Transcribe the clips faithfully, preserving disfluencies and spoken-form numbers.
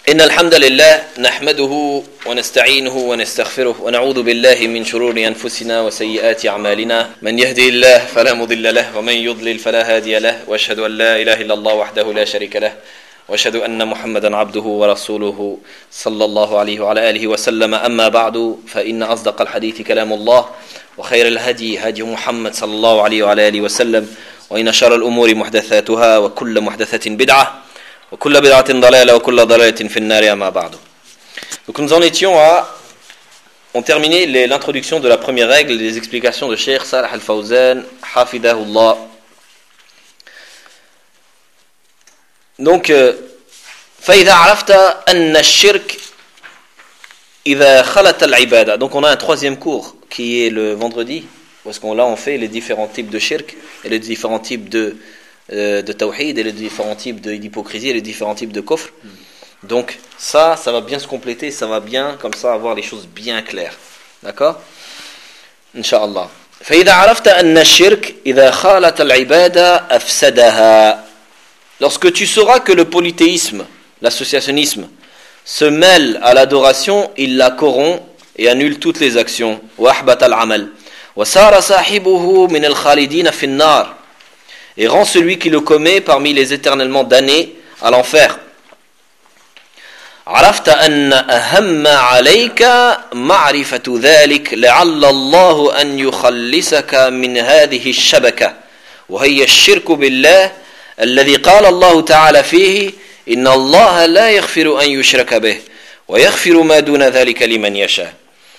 إن الحمد لله نحمده ونستعينه ونستغفره ونعوذ بالله من شرور أنفسنا وسيئات أعمالنا من يهدي الله فلا مضل له ومن يضلل فلا هادي له وأشهد أن لا إله إلا الله وحده لا شريك له وأشهد أن محمدا عبده ورسوله صلى الله عليه وعلى آله وسلم أما بعد فإن أصدق الحديث كلام الله وخير الهدي هدي محمد صلى الله عليه وعلى آله وسلم وإن شر الأمور محدثاتها وكل محدثة بدعة وكل بدعة ضلالة وكل ضلالة في النار أما بعد. Donc nous en étions à on terminait les, l'introduction de la première règle, les explications de Cheikh Salih Al-Fawzan hafidahullah. Donc فإذا عرفت أن الشرك إذا خلت العبادة. Donc on a un troisième cours qui est le vendredi parce qu'on là on fait les différents types de shirk et les différents types de de tawhid et les différents types de, d'hypocrisie et les différents types de kufr. Donc ça, ça va bien se compléter, ça va bien comme ça avoir les choses bien claires. D'accord? Inch'Allah. فإذا عرفت أن الشرك إذا خالت العبادة أفسدها. Lorsque tu sauras que le polythéisme, l'associationnisme, se mêle à l'adoration, il la corrompt et annule toutes les actions. وأحبط العمل. وصار صاحبه من الخالدين في النار. Et rend celui qui le commet parmi les éternellement damnés à l'enfer. عرفت أن أهم عليك معرفة ذلك لعل الله أن يخلصك من هذه الشبكة وهي الشرك بالله الذي قال الله تعالى فيه إن الله لا يغفر أن يشرك به ويغفر ما دون ذلك لمن يشاء.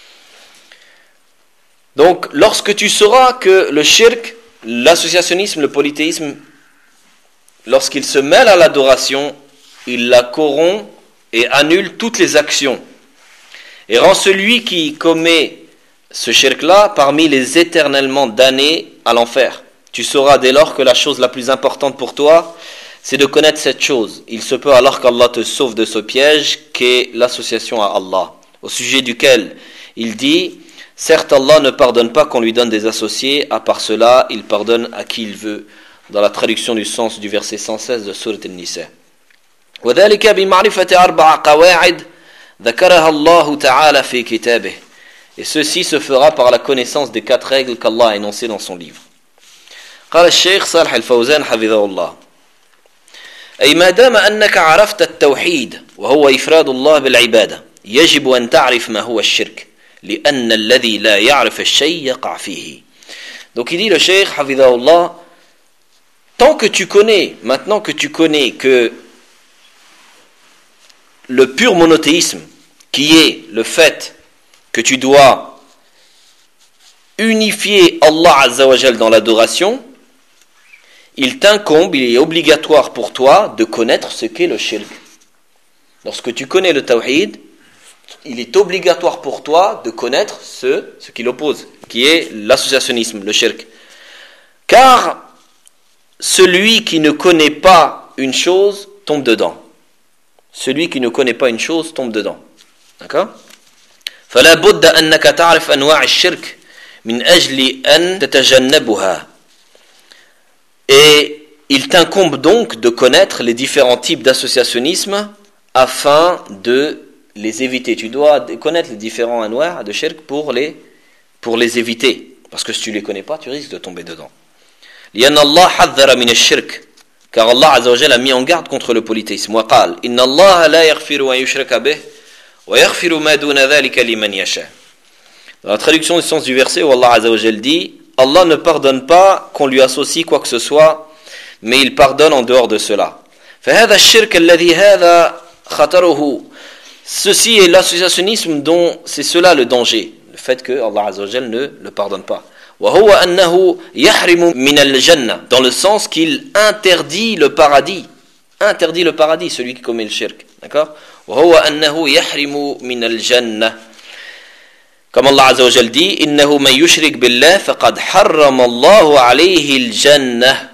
Donc lorsque tu sauras que le shirk, l'associationnisme, le polythéisme, lorsqu'il se mêle à l'adoration, il la corrompt et annule toutes les actions. Et rend celui qui commet ce shirk-là parmi les éternellement damnés à l'enfer. Tu sauras dès lors que la chose la plus importante pour toi, c'est de connaître cette chose. Il se peut alors qu'Allah te sauve de ce piège qu'est l'association à Allah. Au sujet duquel il dit... Certes, Allah ne pardonne pas qu'on lui donne des associés, à part cela, il pardonne à qui il veut, dans la traduction du sens du verset cent seize de Sourate An-Nisa. وذلك بمعرفة أربع قواعد ذكرها الله تعالى في كتابه. Et ceci se fera par la connaissance des quatre règles qu'Allah a énoncées dans son livre. قال الشيخ صالح الفوزان حفظه الله. أي ما دام أنك عرفت التوحيد وهو إفراد الله بالعبادة يجب أن تعرف ما هو الشرك. لأن الذي لا يعرف الشيء يقع فيه. Donc il dit le Cheikh Hafidahullah, tant que tu connais, maintenant que tu connais que le pur monothéisme, qui est le fait que tu dois unifier Allah Azza wa Jal dans l'adoration, il t'incombe, il est obligatoire pour toi de connaître ce qu'est le shirk. Lorsque tu connais le tawhid, il est obligatoire pour toi de connaître ce, ce qui l'oppose, qui est l'associationnisme, le shirk. Car celui qui ne connaît pas une chose tombe dedans. Celui qui ne connaît pas une chose tombe dedans. D'accord? فلا بد أنك تعرف أنواع الشرك من أجل أن تتجنبها. Et il t'incombe donc de connaître les différents types d'associationnisme afin de les éviter. Tu dois connaître les différents anwar de shirk pour les, pour les éviter. Parce que si tu ne les connais pas, tu risques de tomber dedans. لأن الله حذر من الشرك. Car Allah Azza wa Jalla a mis en garde contre le polythéisme. وقال إن الله لا يغفر أن يشرك به ويغفر ما دون ذلك لمن يشاء. Dans la traduction du sens du verset où Allah Azza wa Jalla dit Allah ne pardonne pas qu'on lui associe quoi que ce soit, mais il pardonne en dehors de cela. فهذا الشرك الذي هذا خطره. Ceci est l'associationnisme dont c'est cela le danger, le fait que Allah Azza wa Jalla ne le pardonne pas. وهو أنه يحرم من الجنة, dans le sens qu'il interdit le paradis, interdit le paradis celui qui commet le shirk, d'accord? وهو أنه يحرم من الجنة, comme Allah Azza wa Jalla dit إنه من يشرك بالله فقد حرم الله عليه الجنة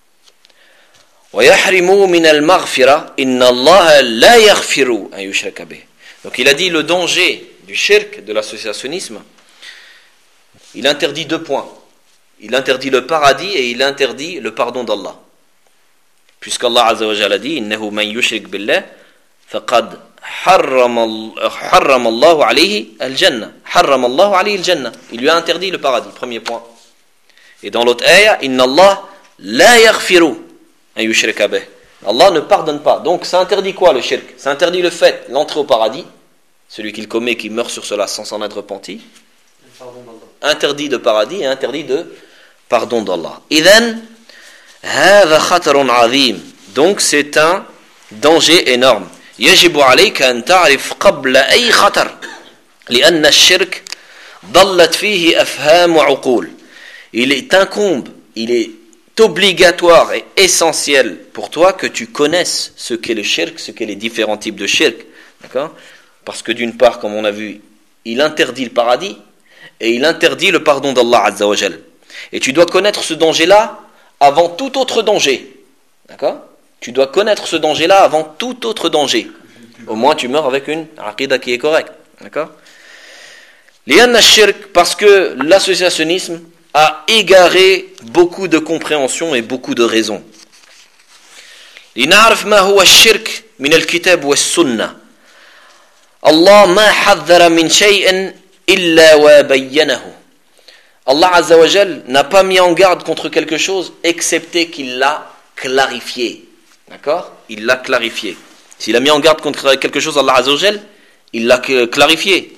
ويحرم من المغفرة إن الله لا يغفر أن يشرك به. Donc il a dit le danger du shirk, de l'associationnisme, il interdit deux points. Il interdit le paradis et il interdit le pardon d'Allah. Puisqu'Allah Azza wa Jalla dit innahu man yushrik billah faqad حرم حرم الله عليه الجنة حرم الله عليه الجنة il lui a interdit le paradis, premier point. Et dans l'autre ayah, inna Allah la yaghfiru an yushraka bih, Allah ne pardonne pas. Donc ça interdit quoi le shirk? Ça interdit le fait, l'entrée au paradis, celui qui le commet, qui meurt sur cela sans s'en être repenti, interdit de paradis et interdit de pardon d'Allah. Idhan hadha khatarun azim, donc c'est un danger énorme. يجب عليك أن تعرف قبل أي خطر لأن الشرك ضلت فيه أفهام وعقول. Il est incombe, il est obligatoire et essentiel pour toi que tu connaisses ce qu'est le shirk, ce qu'est les différents types de shirk, d'accord? Parce que d'une part, comme on a vu, il interdit le paradis et il interdit le pardon d'Allah Azza wa Jal. Et tu dois connaître ce danger-là avant tout autre danger, d'accord? Tu dois connaître ce danger-là avant tout autre danger. Au moins, tu meurs avec une aqidah qui est correcte. D'accord? Lianna shirk, parce que l'associationnisme a égaré beaucoup de compréhension et beaucoup de raisons. لنعرف ما هو الشرك من الكتاب والسنة. الله ما حذر من شيء إلا وبينه. Allah Azza wa Jal n'a pas mis en garde contre quelque chose excepté qu'il l'a clarifié. D'accord? Il l'a clarifié. S'il a mis en garde contre quelque chose, Allah Azza wa Jal, il l'a clarifié.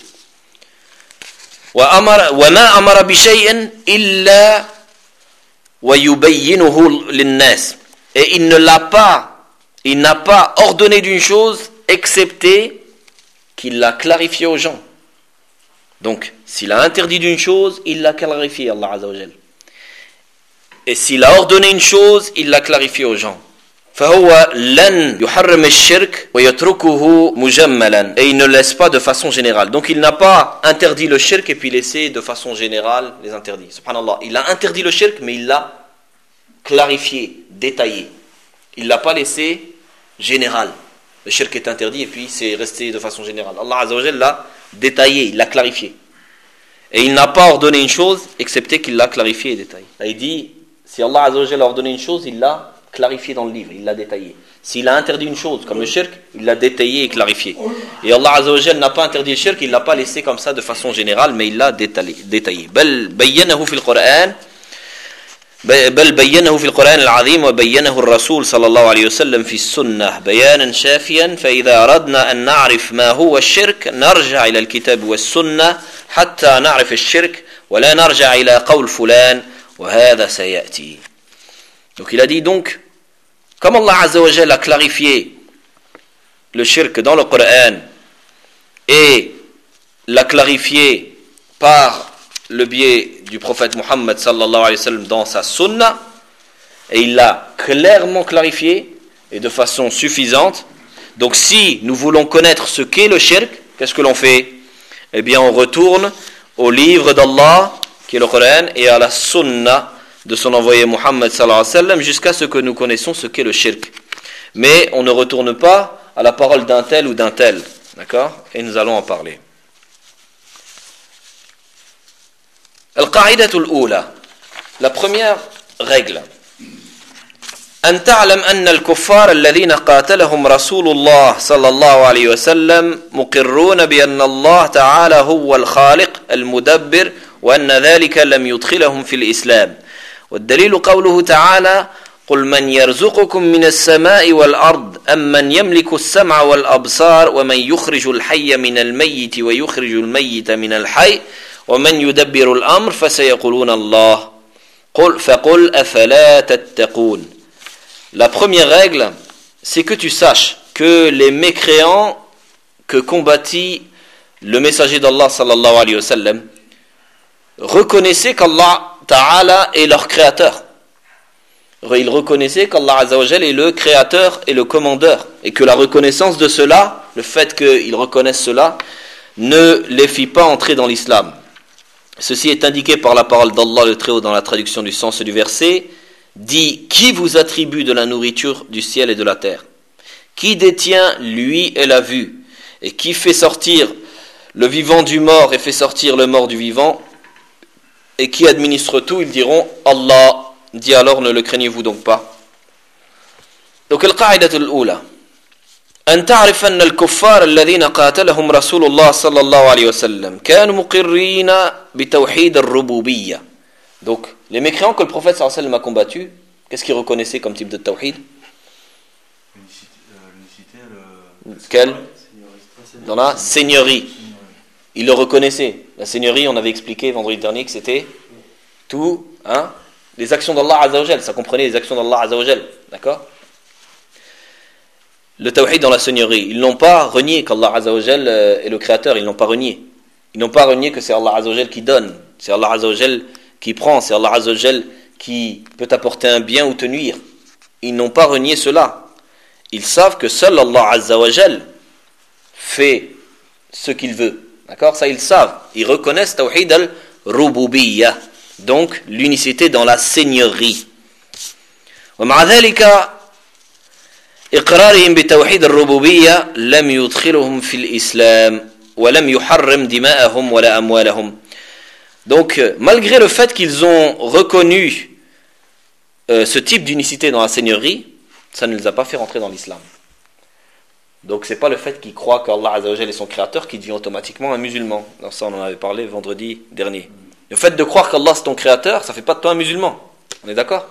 وَمَا أَمَرَ بِشَيْءٍ إِلَّا وَيُبَيِّنُهُ لِلنَّاسِ. Et il ne l'a pas, il n'a pas ordonné d'une chose excepté qu'il l'a clarifié aux gens. Donc, s'il a interdit d'une chose, il l'a clarifié, Allah Azza wa Jal. Et s'il a ordonné une chose, il l'a clarifié aux gens. فهو لن يحرم الشرك ويتركه مجملا. Et il ne laisse pas de façon générale. Donc il n'a pas interdit le shirk et puis laissé de façon générale les interdits. Subhanallah. Il a interdit le shirk mais il l'a clarifié, détaillé. Il l'a pas laissé général. Le shirk est interdit et puis c'est resté de façon générale. Allah Azza wa Jalla l'a détaillé, il l'a clarifié. Et il n'a pas ordonné une chose excepté qu'il l'a clarifié et détaillé. Là, il dit, si Allah Azza wa Jalla a ordonné une chose, il l'a clarifié dans le livre, il l'a détaillé. S'il a interdit une chose, comme le shirk, il l'a détaillé et clarifié. Et Allah Azza wa Jalla n'a pas interdit le shirk, il ne l'a pas laissé comme ça de façon générale, mais il l'a détaillé. بل بينه في القرآن بل بينه في القرآن العظيم وبينه الرسول صلى الله عليه وسلم في السنة بيانا شافيا. فإذا أردنا أن نعرف ما هو الشرك نرجع إلى الكتاب والسنة حتى نعرف الشرك ولا نرجع إلى قول فلان وهذا سيأتي. Donc il a dit donc, comme Allah Azza wa Jalla a clarifié le shirk dans le Coran et l'a clarifié par le biais du prophète Muhammad sallallahu alayhi wa sallam dans sa sunna, et il l'a clairement clarifié et de façon suffisante. Donc si nous voulons connaître ce qu'est le shirk, qu'est-ce que l'on fait? Eh bien on retourne au livre d'Allah qui est le Coran et à la sunna de son envoyé Muhammad sallallahu alayhi wa sallam jusqu'à ce que nous connaissions ce qu'est le shirk. Mais on ne retourne pas à la parole d'un tel ou d'un tel. D'accord? Et nous allons en parler. Al-Qa'idatu al-Oula. La première règle. أن تعلم أن الكفار الذين قاتلهم رسول الله صلى الله عليه وسلم مقرون بأن الله تعالى هو الخالق المدبر وأن ذلك لم يدخلهم في الإسلام. والدليل قوله تعالى قل من يرزقكم من السماء والأرض أم من يملك السمع والأبصار ومن يخرج الحي من الميت ويخرج الميت من الحي ومن يدبر الأمر فسيقولون الله قل فقل أفلا تتقون. La première règle, c'est que tu saches que les mécréants que combattit le messager d'Allah sallallahu alayhi wa sallam reconnaissaient qu'Allah Ta'ala est leur créateur. Ils reconnaissaient qu'Allah Azza wa Jal est le créateur et le commandeur. Et que la reconnaissance de cela, le fait qu'ils reconnaissent cela, ne les fit pas entrer dans l'islam. Ceci est indiqué par la parole d'Allah le Très-Haut dans la traduction du sens du verset. Dit, qui vous attribue de la nourriture du ciel et de la terre? Qui détient lui et la vue? Et qui fait sortir le vivant du mort et fait sortir le mort du vivant? Et qui administre tout? Ils diront Allah. Dit alors, ne le craignez-vous donc pas? Donc, al-qa'idat al-oula. أن تعرف أن الكفار الذين قاتلهم رسول الله صلى الله عليه وسلم كانوا مقرين بتوحيد الربوبية. Donc, les mécréants que le prophète sallallahu alayhi wa sallam a combattus, qu'est-ce qu'ils reconnaissaient comme type de tawhid? Quel? Dans la seigneurie. Ils le reconnaissaient. La seigneurie, on avait expliqué vendredi dernier que c'était tout, hein, les actions d'Allah Azza wa Jal. Ça comprenait les actions d'Allah Azza wa Jal. D'accord? Le tawhid dans la seigneurie. Ils n'ont pas renié qu'Allah Azza wa Jal est le créateur. Ils n'ont pas renié. Ils n'ont pas renié que c'est Allah Azza wa Jal qui donne. C'est Allah Azza wa Jal qui prend. C'est Allah Azza wa Jal qui peut apporter un bien ou te nuire. Ils n'ont pas renié cela. Ils savent que seul Allah Azza wa Jal fait ce qu'il veut. D'accord? Ça, ils savent. Ils reconnaissent tawhid al-rububiyyah. Donc, l'unicité dans la seigneurie. ومع ذلك إقرارهم بتوحيد الربوبية لم يدخلهم في الإسلام ولم يحرم دماءهم ولا أموالهم. Donc, malgré le fait qu'ils ont reconnu euh, ce type d'unicité dans la seigneurie, ça ne les a pas fait rentrer dans l'islam. Donc, c'est pas le fait qu'ils croient qu'Allah Azza wa Jal est son créateur qui devient automatiquement un musulman. Alors, ça, on en avait parlé vendredi dernier. Le fait de croire qu'Allah c'est ton créateur, ça fait pas de toi un musulman. On est d'accord?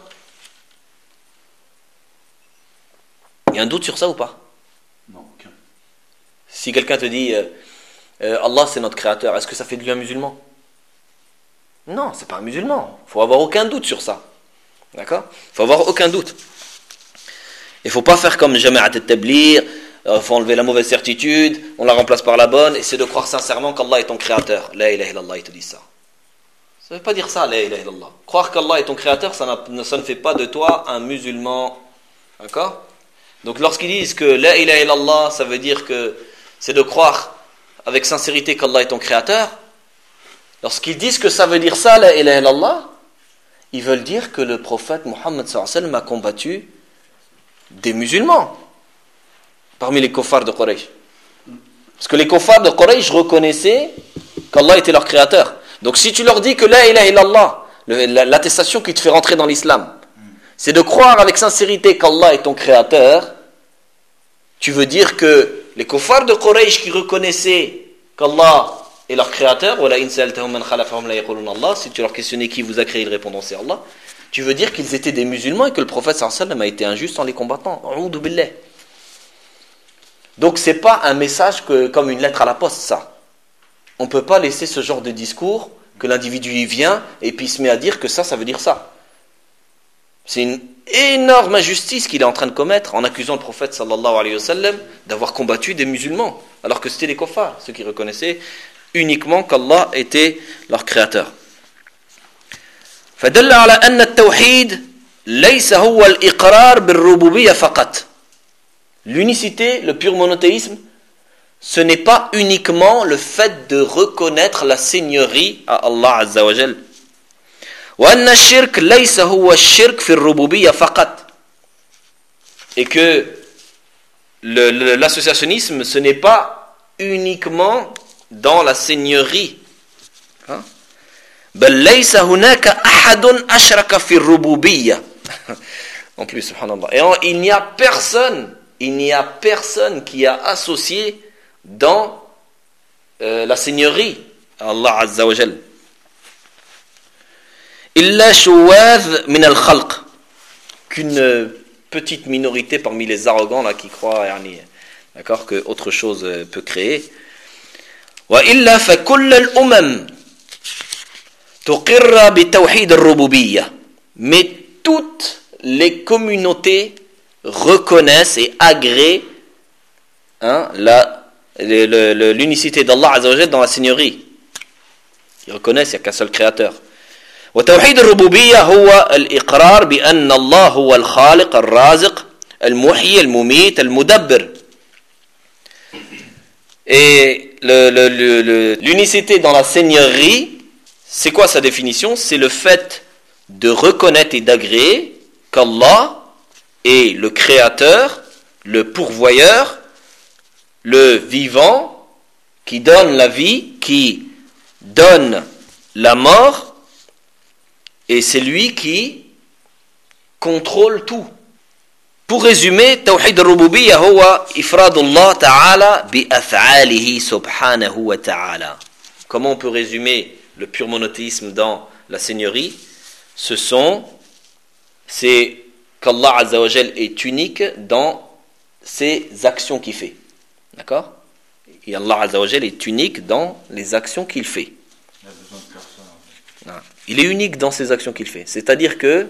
Il y a un doute sur ça ou pas? Non, aucun. Si quelqu'un te dit euh, euh, Allah c'est notre créateur, est-ce que ça fait de lui un musulman? Non, c'est pas un musulman. Il faut avoir aucun doute sur ça. D'accord? Il faut avoir aucun doute. Il faut pas faire comme Jama'at al-Tabligh, il faut enlever la mauvaise certitude, on la remplace par la bonne, et c'est de croire sincèrement qu'Allah est ton créateur. La ilaha illallah, il te dit ça. Ça ne veut pas dire ça, la ilaha illallah. Croire qu'Allah est ton créateur, ça, ça ne fait pas de toi un musulman. D'accord? Donc lorsqu'ils disent que la ilaha illallah, ça veut dire que c'est de croire avec sincérité qu'Allah est ton créateur, lorsqu'ils disent que ça veut dire ça, la ilaha illallah, ils veulent dire que le prophète Muhammad sallallahu alayhi wa sallam a combattu des musulmans parmi les kuffars de Quraysh. Parce que les kuffars de Quraysh reconnaissaient qu'Allah était leur créateur. Donc si tu leur dis que la ilaha illallah, l'attestation qui te fait rentrer dans l'islam, c'est de croire avec sincérité qu'Allah est ton créateur, tu veux dire que les kuffars de Quraysh qui reconnaissaient qu'Allah est leur créateur, si tu leur questionnais qui vous a créé, ils répondront c'est Allah, tu veux dire qu'ils étaient des musulmans et que le prophète sallallahu alayhi wa sallam a été injuste en les combattant. Donc c'est pas un message que, comme une lettre à la poste, ça. On ne peut pas laisser ce genre de discours que l'individu y vient et puis il se met à dire que ça, ça veut dire ça. C'est une énorme injustice qu'il est en train de commettre en accusant le prophète sallallahu alayhi wa sallam d'avoir combattu des musulmans, alors que c'était les kuffars, ceux qui reconnaissaient uniquement qu'Allah était leur créateur. فدل على أن التوحيد ليس هو الإقرار بالربوبية فقط. L'unicité, le pur monothéisme, ce n'est pas uniquement le fait de reconnaître la seigneurie à Allah Azza wa Jal. وأن الشرك ليس هو الشرك في الربوبية فقط. Et que le, le, l'associationnisme, ce n'est pas uniquement dans la seigneurie. Hein? بل ليس هناك أحد أشرك في الربوبية. En plus, subhanallah. Et en, il n'y a personne, il n'y a personne qui a associé dans euh, la seigneurie à Allah Azza wa Jal. إلا شواذ من الخلق. Qu'une petite minorité parmi les arrogants là qui croient, yani, d'accord, que autre chose peut créer. وإلا فكل الأمم تقر بتوحيد الربوبية. Mais toutes les communautés reconnaissent et agréent, hein, la, le, le, l'unicité d'Allah Azza wa Jal dans la seigneurie. Ils reconnaissent qu'il n'y a qu'un seul créateur. وتوحيد الربوبية هو الإقرار بأن الله هو الخالق الرازق المحيي المميت المدبر. Et le, le, le, le, l'unicité dans la seigneurie, c'est quoi sa définition? C'est le fait de reconnaître et d'agréer qu'Allah est le créateur, le pourvoyeur, le vivant, qui donne la vie, qui donne la mort, et c'est lui qui contrôle tout. Pour résumer, Tawhid al-Rububiyya huwa ifradullah ta'ala bi af'alihi subhanahu wa ta'ala. Comment on peut résumer le pur monothéisme dans la Seigneurie? Ce sont, c'est qu'Allah Azza wa Jal est unique dans ses actions qu'il fait. D'accord? Et Allah Azza wa Jal est unique dans les actions qu'il fait. Il a besoin de personne. En fait. Il est unique dans ses actions qu'il fait. C'est-à-dire que,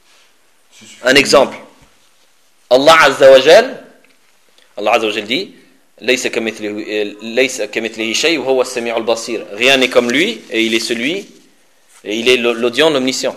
un exemple, Allah Azza wa Jal, Allah Azza wa Jal dit, Laysa kamithlihi shay wa huwa as-sami'u al-basir. Rien n'est comme lui et il est celui et il est l'audient, l'omniscient.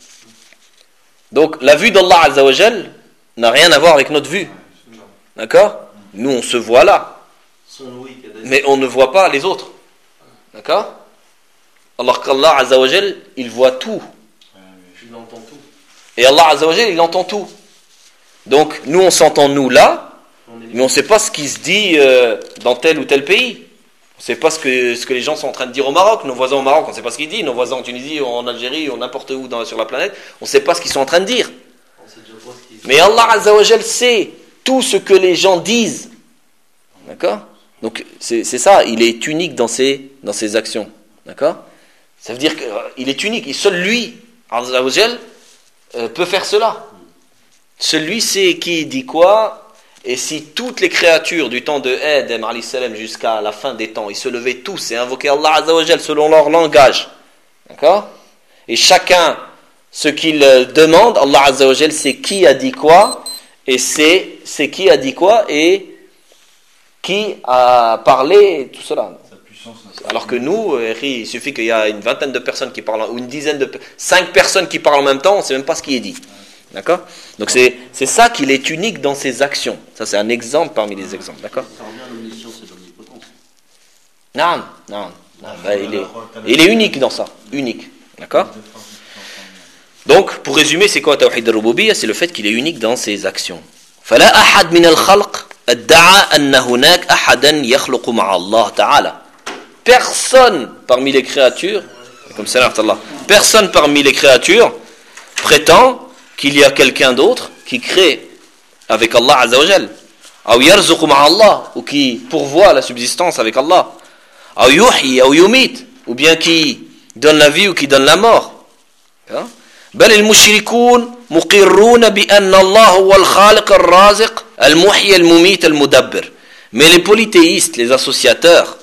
Donc la vue d'Allah Azza wa Jal n'a rien à voir avec notre vue. D'accord? Nous on se voit là. Mais on ne voit pas les autres. D'accord? Alors qu'Allah Azza wa Jal, il voit tout. Il entend tout. Et Allah Azza wa Jal, il entend tout. Donc nous on s'entend nous là, mais on ne sait pas ce qui se dit euh, dans tel ou tel pays. On ne sait pas ce que, ce que les gens sont en train de dire au Maroc. Nos voisins au Maroc, on ne sait pas ce qu'ils disent. Nos voisins en Tunisie, en Algérie, ou n'importe où dans, sur la planète, on ne sait pas ce qu'ils sont en train de dire. On sait déjà pas ce qu'ils Mais Allah Azza wa Jal sait tout ce que les gens disent. D'accord? Donc c'est, c'est ça, il est unique dans ses, dans ses actions. D'accord? Ça veut dire qu'il est unique. Et seul lui, Azza wa Jal, euh, peut faire cela. Celui sait qui dit quoi. Et si toutes les créatures du temps de Adam alayhi salam jusqu'à la fin des temps, ils se levaient tous et invoquaient Allah Azza wa Jal selon leur langage. D'accord? Et chacun, ce qu'il demande, Allah Azza wa Jal sait qui a dit quoi, et c'est, c'est qui a dit quoi, et qui a parlé, tout cela. Alors que nous, il suffit qu'il y a une vingtaine de personnes qui parlent, ou une dizaine de, cinq personnes qui parlent en même temps, on ne sait même pas ce qui est dit. D'accord? Donc c'est, c'est ça qu'il est unique dans ses actions. Ça c'est un exemple parmi les exemples. D'accord? Ça revient à l'omniscience et l'omnipotence. Non, non, non. Ben, il, est, il est unique dans ça. Unique. D'accord? Donc, pour résumer, c'est quoi Tawhid al-Rububiyya? C'est le fait qu'il est unique dans ses actions. فلا أحد من الخلق ادعى أن هناك أحدا يخلق مع الله تعالى. Personne parmi les créatures, comme ça, personne parmi les créatures prétend qu'il y a quelqu'un d'autre qui crée avec Allah Azza wa Jal, ou yarzuqu ma'a Allah, ou qui pourvoit la subsistance avec Allah, ou yuhyi ou yumit, ou bien qui donne la vie ou qui donne la mort. بل المشركون مقرون بأن الله هو الخالق الرازق المحيي المميت المدبر. Mais les polythéistes, les associateurs,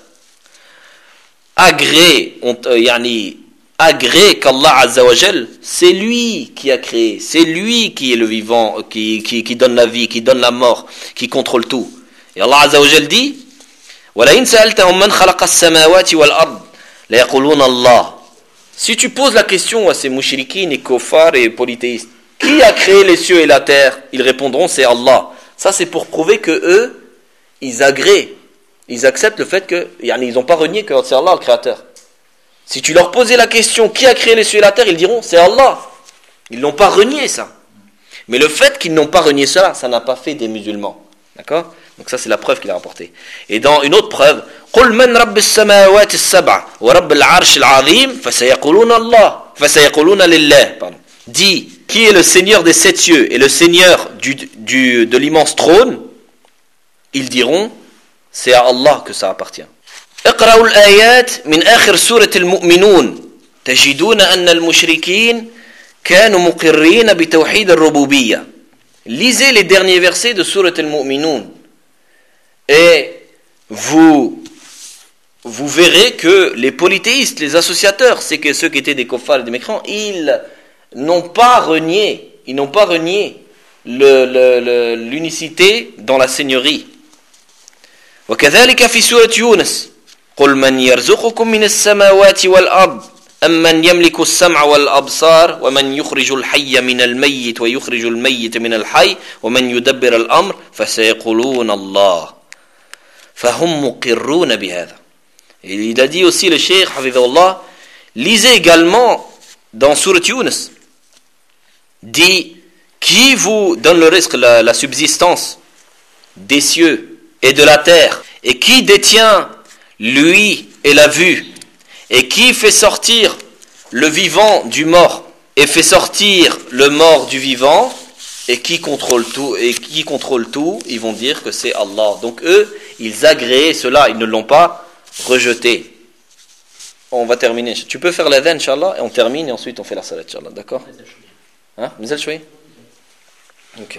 agréent, ont, euh, yani, agrée qu'Allah Azza wa Jal, c'est lui qui a créé, c'est lui qui est le vivant, qui, qui, qui donne la vie, qui donne la mort, qui contrôle tout. Et Allah Azza wa Jal dit, وَلَئِنْ سَأَلْتَهُمْ مَنْ خَلَقَ السَّمَاوَاتِ وَالْأَرْضِ لَيَقُولُونَ اللَّهُ. Si tu poses la question à ces mouchriquines et kofars et polythéistes, qui a créé les cieux et la terre? Ils répondront, c'est Allah. Ça c'est pour prouver que eux, ils agréent, ils acceptent le fait que, ils n'ont pas renié que c'est Allah le créateur. Si tu leur posais la question, qui a créé les cieux et la terre, ils diront, c'est Allah. Ils n'ont pas renié ça. Mais le fait qu'ils n'ont pas renié cela, ça n'a pas fait des musulmans. D'accord? Donc ça c'est la preuve qu'il a rapportée. Et dans une autre preuve, قُلْ مَنْ رَبِّ السَّمَاوَاتِ السَّبْعِ وَرَبِّ الْعَرْشِ الْعَظِيمِ فَسَيَقُولُونَ اللَّهِ فَسَيَقُولُونَ لِلَّهِ. Pardon. Dis, qui est le Seigneur des sept cieux et le Seigneur du, du, de l'immense trône? Ils diront, c'est à Allah que ça appartient. اقرأوا الآيات من آخر سورة المؤمنون تجدون أن المشركين كانوا مقرين بتوحيد الربوبية. Lisez les derniers versets de Surat al-Mu'minun et vous, vous verrez que les polythéistes, les associateurs, c'est que ceux qui étaient des kuffars et des mécrants, ils n'ont pas renié, ils n'ont pas renié le, le, le, l'unicité dans la seigneurie. وكذلك في سورة يونس قل من يرزقكم من السماوات والأرض أمن يملك السمع والأبصار ومن يخرج الحي من الميت ويخرج الميت من الحي ومن يدبر الأمر فسيقولون الله فهم مقرون بهذا. Il a dit aussi le Cheikh Hafidhullah, lisez également dans Surat Yunus, dit qui vous donne le risque, la, la subsistance des cieux et de la terre, et qui détient lui et la vue, et qui fait sortir le vivant du mort et fait sortir le mort du vivant, et qui contrôle tout, et qui contrôle tout, ils vont dire que c'est Allah. Donc eux, ils agréaient cela, ils ne l'ont pas rejeté. On va terminer. Tu peux faire l'adhan, Inch'Allah, et on termine, et ensuite on fait la salat, Inch'Allah, d'accord? Hein? Mizal Chouy? Ok.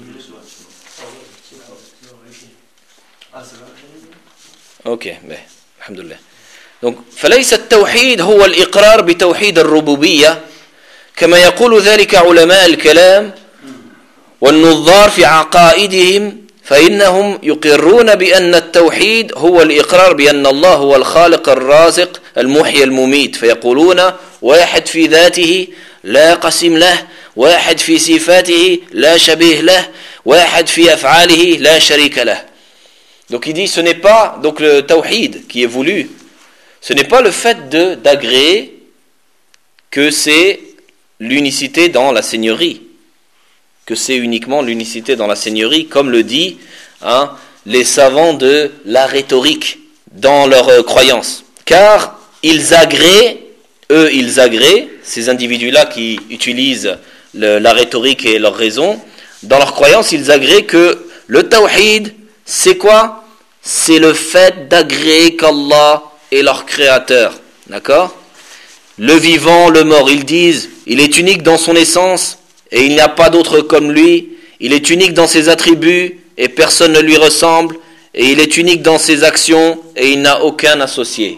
Ok, mais, alhamdoulilah. Donc, فليس التوحيد هو الإقرار بتوحيد الربوبية كما يقول ذلك علماء الكلام والنظار في عقائدهم فإنهم يقرون بأن التوحيد هو الإقرار بأن الله هو الخالق الرازق المحيي المميت فيقولون واحد في ذاته لا قسم له واحد في صفاته لا شبيه له واحد في أفعاله لا شريك له. Donc il dit ce n'est pas donc le tawhid qui est voulu, ce n'est pas le fait de d'agréer que c'est l'unicité dans la seigneurie, que c'est uniquement l'unicité dans la seigneurie, comme le dit hein, les savants de la rhétorique dans leur euh, croyance. Car ils agréent, eux ils agréent, ces individus-là qui utilisent le, la rhétorique et leur raison, dans leur croyance ils agréent que le tawhid c'est quoi? C'est le fait d'agréer qu'Allah est leur créateur. D'accord? Le vivant, le mort, ils disent, il est unique dans son essence et il n'y a pas d'autre comme lui. Il est unique dans ses attributs et personne ne lui ressemble. Et il est unique dans ses actions et il n'a aucun associé.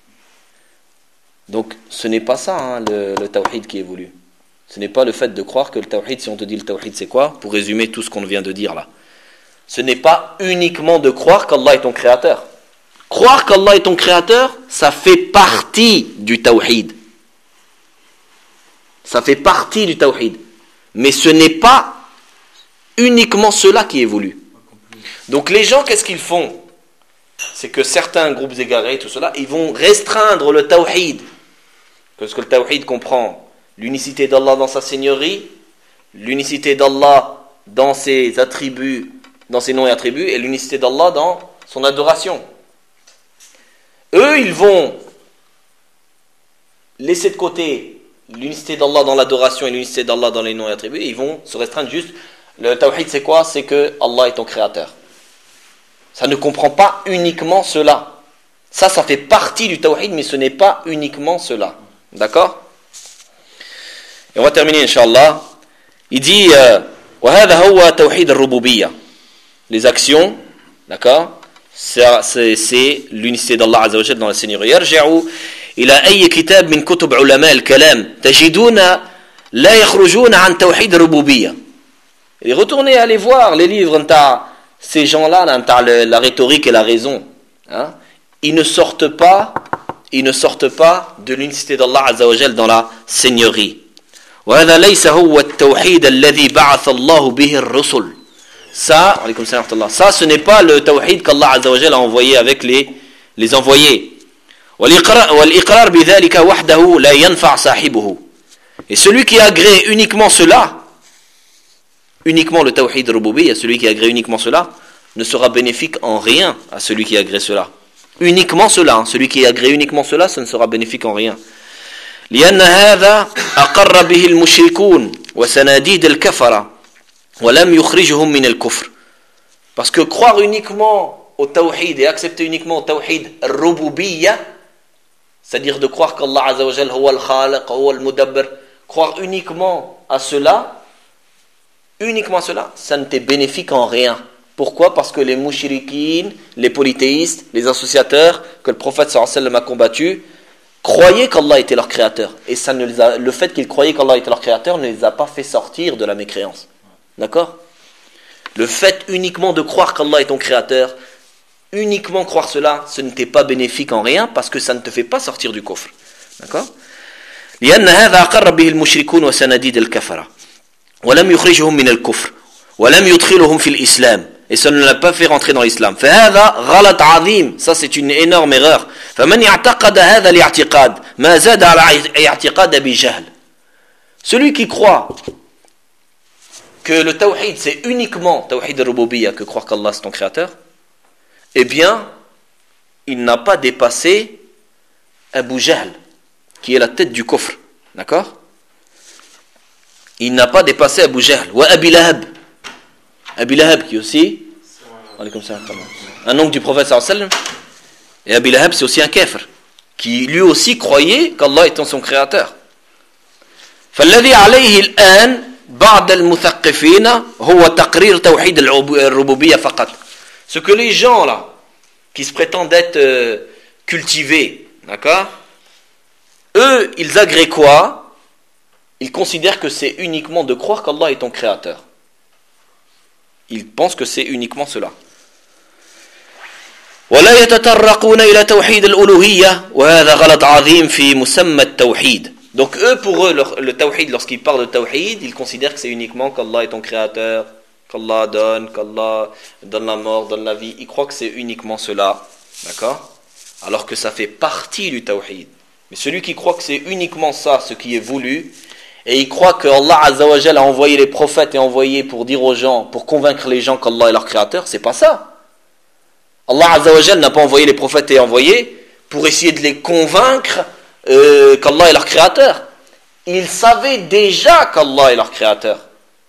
Donc ce n'est pas ça hein, le, le tawhid qui est voulu. Ce n'est pas le fait de croire que le tawhid, si on te dit le tawhid c'est quoi? Pour résumer tout ce qu'on vient de dire là. Ce n'est pas uniquement de croire qu'Allah est ton créateur. Croire qu'Allah est ton créateur, ça fait partie du tawhid. Ça fait partie du tawhid. Mais ce n'est pas uniquement cela qui est voulu. Donc les gens, qu'est-ce qu'ils font? C'est que certains groupes égarés, tout cela, ils vont restreindre le tawhid. Parce que le tawhid comprend l'unicité d'Allah dans sa seigneurie, l'unicité d'Allah dans ses attributs, dans ses noms et attributs, et l'unicité d'Allah dans son adoration. Eux, ils vont laisser de côté l'unicité d'Allah dans l'adoration et l'unicité d'Allah dans les noms et attributs, et ils vont se restreindre juste. Le tawhid, c'est quoi? C'est que Allah est ton créateur. Ça ne comprend pas uniquement cela. Ça, ça fait partie du tawhid, mais ce n'est pas uniquement cela. D'accord? Et on va terminer, Inch'Allah. Il dit euh, وَهَذَا هُوَ تَوْحِيدَ الرُّبُوبِيَّةِ. Les actions, d'accord, c'est, c'est, c'est l'unicité d'Allah Azza wa Jalla dans la Seigneurie. يرجعوا إلى أي كتاب من كتب علماء الكلام تجدون لا يخرجون عن توحيد الربوبية. Et retournez aller voir les livres de ces gens-là, de la rhétorique et la raison. Hein, ils ne sortent pas, ils ne sortent pas de l'unicité d'Allah Azza wa Jalla dans la Seigneurie. وهذا ليس هو التوحيد الذي بعث الله به الرسل. Ça, ça, ce n'est pas le tawhid qu'Allah Azza wa Jalla a envoyé avec les, les envoyés. وَالْإِقْرَارُ بِذَلِكَ وَحْدَهُ لَا يَنْفَعْ صَاحِبُهُ. Et celui qui agrée uniquement cela, uniquement le tawhid rububiyya, celui qui agrée uniquement cela, ne sera bénéfique en rien à celui qui agrée cela. Uniquement cela, hein, celui qui agrée uniquement cela, ça ne sera bénéfique en rien. لأن هذا أقر به المشركون وسناديد الكفرة ولم يخرجهم من الكفر. Parce que croire uniquement au tawhid et accepter uniquement au tawhid rububiyya, c'est-à-dire de croire qu'Allah Azza wa Jalla huwa al-khaliq, huwa al-mudabbir, croire uniquement à cela, uniquement à cela, ça ne t'est bénéfique en rien. Pourquoi? Parce que les mushrikines, les polythéistes, les associateurs que le prophète sallallahu alayhi wa sallam a combattus, croyaient qu'Allah était leur créateur. Et ça ne les a, le fait qu'ils croyaient qu'Allah était leur créateur ne les a pas fait sortir de la mécréance. D'accord? Le fait uniquement de croire qu'Allah est ton créateur, uniquement croire cela, ce ne t'est pas bénéfique en rien parce que ça ne te fait pas sortir du kufr. D'accord? لأن هذا أقر به المشركون وسناديد الكفرة ولم يخرجهم من الكفر ولم يدخلهم في الإسلام. Et ça ne l'a pas fait rentrer dans l'islam. فهذا غلط عظيم. Ça c'est une énorme erreur. فمن يعتقد هذا الاعتقاد ما زاد على اعتقاد أبي جهل. Celui qui croit que le tawhid c'est uniquement tawhid al-rububiyya, que croire qu'Allah c'est ton créateur, eh bien il n'a pas dépassé Abu Jahl qui est la tête du kufr. D'accord? il n'a pas dépassé Abu Jahl. Wa Abi Lahab. Abi Lahab qui aussi, un oncle du prophète sallallahu alayhi wa sallam. Et Abi Lahab c'est aussi un kafir, qui lui aussi croyait qu'Allah étant son créateur. فالذي عليه الآن بعض المثقفين هو تقرير توحيد الربوبية فقط. Ce que les gens là, qui se prétendent être euh, cultivés, d'accord, eux, ils agréent quoi? Ils considèrent que c'est uniquement de croire qu'Allah est ton créateur. Ils pensent que c'est uniquement cela. ولا يتطرقون إلى توحيد الألوهية وهذا غلط عظيم في مسمى التوحيد. Donc eux, pour eux, le, le tawhid, lorsqu'ils parlent de tawhid, ils considèrent que c'est uniquement qu'Allah est ton créateur, qu'Allah donne, qu'Allah donne la mort, donne la vie. Ils croient que c'est uniquement cela, d'accord? Alors que ça fait partie du tawhid. Mais celui qui croit que c'est uniquement ça, ce qui est voulu, et il croit que Allah Azza wa Jalla a envoyé les prophètes et envoyé pour dire aux gens, pour convaincre les gens qu'Allah est leur créateur, c'est pas ça. Allah Azza wa Jalla n'a pas envoyé les prophètes et envoyé pour essayer de les convaincre euh, qu'Allah est leur créateur. Ils savaient déjà qu'Allah est leur créateur.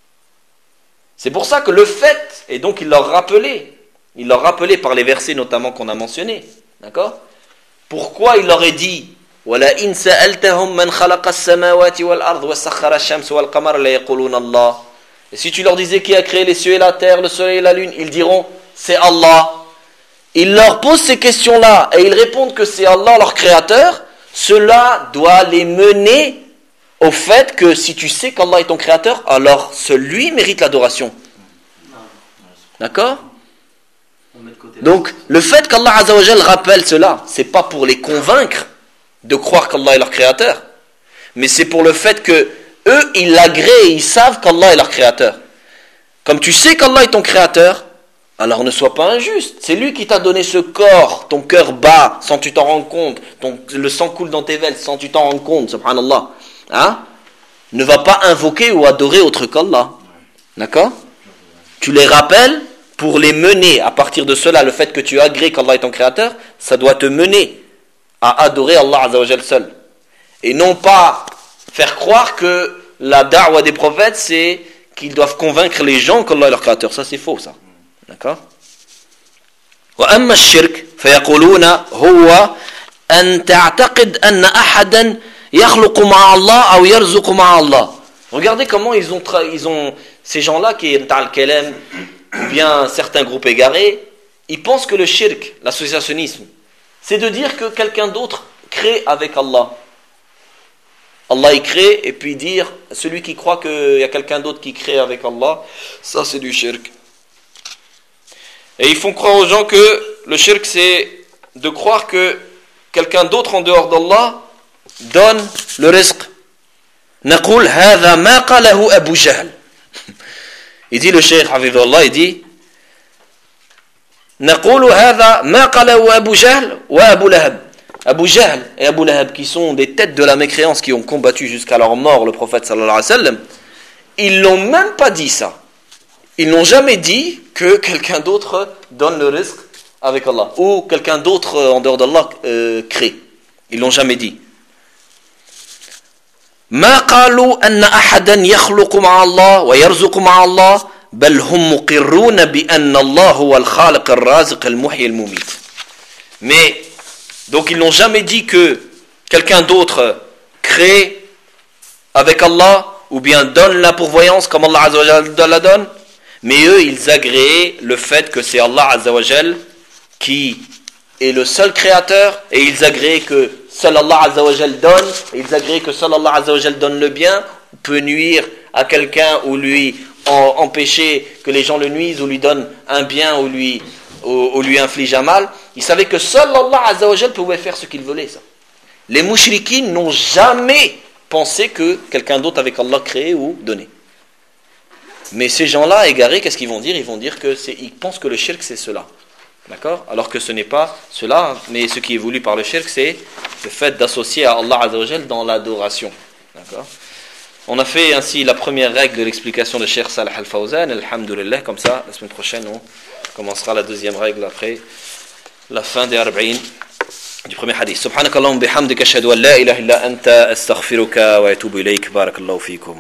C'est pour ça que le fait, et donc il leur rappelait, il leur rappelait par les versets notamment qu'on a mentionnés, d'accord? Pourquoi il leur a dit وَلَئِنْ سَأَلْتَهُمْ مَنْ خَلَقَ السَّمَاوَاتِ وَالْأَرْضِ وَسَخَّرَ الشَّمْسَ وَالْقَمَرَ لَيَقُولُونَ اللَّهُ. Et si tu leur disais qui a créé les cieux et la terre, le soleil et la lune, ils diront c'est Allah. Ils leur posent ces questions-là et ils répondent que c'est Allah leur créateur. Cela doit les mener au fait que si tu sais qu'Allah est ton créateur, alors celui mérite l'adoration. D'accord? Donc le fait qu'Allah Azza wa Jal rappelle cela, c'est pas pour les convaincre de croire qu'Allah est leur créateur, mais c'est pour le fait que eux ils l'agréent, ils savent qu'Allah est leur créateur. Comme tu sais qu'Allah est ton créateur, alors ne sois pas injuste. C'est lui qui t'a donné ce corps, ton cœur bat sans tu t'en rendre compte, ton, le sang coule dans tes veines sans tu t'en rendre compte, subhanallah. Hein? Ne va pas invoquer ou adorer autre qu'Allah. D'accord? Tu les rappelles pour les mener, à partir de cela, le fait que tu agrées qu'Allah est ton créateur, ça doit te mener à adorer Allah Azza wa Jal seul. Et non pas faire croire que la da'wa des prophètes, c'est qu'ils doivent convaincre les gens qu'Allah est leur créateur. Ça c'est faux, ça. D'accord? وأما الشرك فيقولون هو أن تعتقد أن أحدا يخلق مع الله أو يرزق مع الله. Regardez comment ils ont, tra- ils ont ces gens-là qui est al-Kalem ou bien certains groupes égarés, ils pensent que le shirk, l'associationnisme, c'est de dire que quelqu'un d'autre crée avec Allah. Allah il crée et puis dire celui qui croit qu'il y a quelqu'un d'autre qui crée avec Allah, ça c'est du shirk. Et ils font croire aux gens que le shirk c'est de croire que quelqu'un d'autre en dehors d'Allah donne le rizq. نقول هذا ما قاله أبو جهل. Il dit le cheikh Hafidhullah, il dit نقول هذا ما قاله أبو جهل وأبو لهب. Abu Jahl et Abu Lahab qui sont des têtes de la mécréance qui ont combattu jusqu'à leur mort le prophète sallallahu alayhi wa sallam, ils n'ont même pas dit ça. Ils n'ont jamais dit que quelqu'un d'autre donne le rizq avec Allah ou quelqu'un d'autre en dehors d'Allah euh, crée. Ils l'ont jamais dit. ما قالوا أن أحدا يخلق مع الله ويرزق مع الله بل هم مقرون بأن الله هو الخالق الرازق المحيي المميت. Mais donc ils n'ont jamais dit que quelqu'un d'autre crée avec Allah ou bien donne la pourvoyance comme Allah Azza wa Jal la donne. Mais eux, ils agréaient le fait que c'est Allah Azza wa Jal qui est le seul créateur, et ils agréaient que seul Allah Azza wa Jal donne, et ils agréaient que seul Allah Azza wa Jal donne le bien, peut nuire à quelqu'un ou lui en, empêcher que les gens le nuisent, ou lui donne un bien ou lui, ou, ou lui inflige un mal. Ils savaient que seul Allah Azza wa Jal pouvait faire ce qu'il voulait. Ça. Les mouchriquines n'ont jamais pensé que quelqu'un d'autre avec Allah créé ou donné. Mais ces gens-là, égarés, qu'est-ce qu'ils vont dire? Ils vont dire que c'est, ils pensent que le shirk c'est cela. D'accord? Alors que ce n'est pas cela, mais ce qui est voulu par le shirk, c'est le fait d'associer à Allah Azza wa Jal dans l'adoration. D'accord? On a fait ainsi la première règle de l'explication de Cheikh Salih Al-Fawzan, alhamdulillah, comme ça, la semaine prochaine, on commencera la deuxième règle après la fin des arba'in du premier hadith. Subhanakallahumma bihamdika ashhadu an la ilaha illa anta astaghfiruka wa atubu ilayk. Barakallahu fikum.